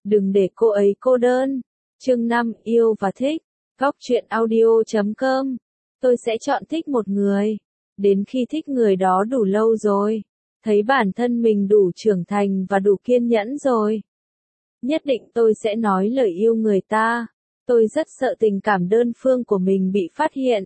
đừng để cô ấy cô đơn. Chương 5, yêu và thích. Góc truyện audio.com. Tôi sẽ chọn thích một người. Đến khi thích người đó đủ lâu rồi, thấy bản thân mình đủ trưởng thành và đủ kiên nhẫn rồi, nhất định tôi sẽ nói lời yêu người ta. Tôi rất sợ tình cảm đơn phương của mình bị phát hiện.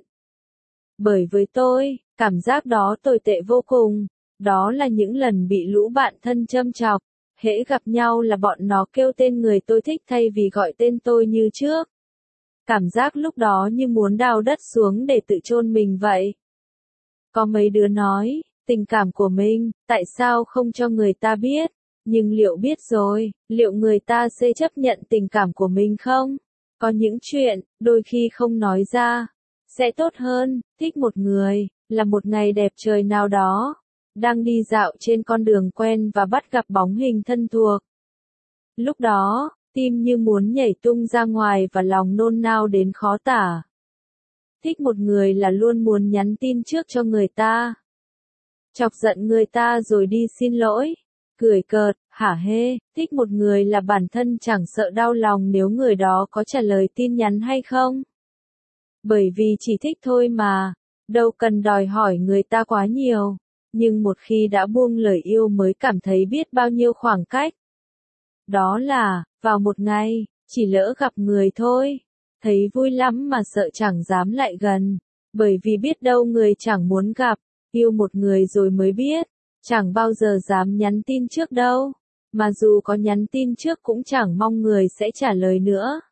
Bởi với tôi, cảm giác đó tồi tệ vô cùng. Đó là những lần bị lũ bạn thân châm chọc. Hễ gặp nhau là bọn nó kêu tên người tôi thích thay vì gọi tên tôi như trước. Cảm giác lúc đó như muốn đào đất xuống để tự chôn mình vậy. Có mấy đứa nói, tình cảm của mình, tại sao không cho người ta biết? Nhưng liệu biết rồi, liệu người ta sẽ chấp nhận tình cảm của mình không? Có những chuyện, đôi khi không nói ra, sẽ tốt hơn. Thích một người, là một ngày đẹp trời nào đó, đang đi dạo trên con đường quen và bắt gặp bóng hình thân thuộc. Lúc đó, tim như muốn nhảy tung ra ngoài và lòng nôn nao đến khó tả. Thích một người là luôn muốn nhắn tin trước cho người ta, chọc giận người ta rồi đi xin lỗi, cười cợt, hả hê. Thích một người là bản thân chẳng sợ đau lòng nếu người đó có trả lời tin nhắn hay không. Bởi vì chỉ thích thôi mà, đâu cần đòi hỏi người ta quá nhiều. Nhưng một khi đã buông lời yêu mới cảm thấy biết bao nhiêu khoảng cách. Đó là, vào một ngày, chỉ lỡ gặp người thôi, thấy vui lắm mà sợ chẳng dám lại gần, bởi vì biết đâu người chẳng muốn gặp. Yêu một người rồi mới biết, chẳng bao giờ dám nhắn tin trước đâu, mà dù có nhắn tin trước cũng chẳng mong người sẽ trả lời nữa.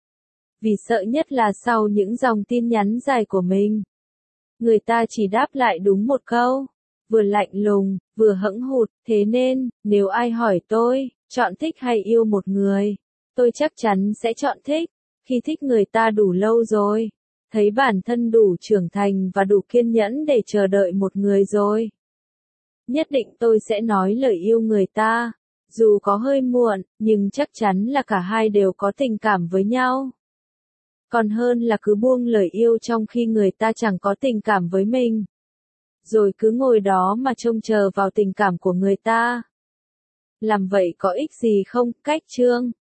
Vì sợ nhất là sau những dòng tin nhắn dài của mình, người ta chỉ đáp lại đúng một câu, vừa lạnh lùng, vừa hững hụt. Thế nên, nếu ai hỏi tôi, chọn thích hay yêu một người, tôi chắc chắn sẽ chọn thích. Khi thích người ta đủ lâu rồi, thấy bản thân đủ trưởng thành và đủ kiên nhẫn để chờ đợi một người rồi, nhất định tôi sẽ nói lời yêu người ta. Dù có hơi muộn, nhưng chắc chắn là cả hai đều có tình cảm với nhau. Còn hơn là cứ buông lời yêu trong khi người ta chẳng có tình cảm với mình, rồi cứ ngồi đó mà trông chờ vào tình cảm của người ta. Làm vậy có ích gì không? Cách chương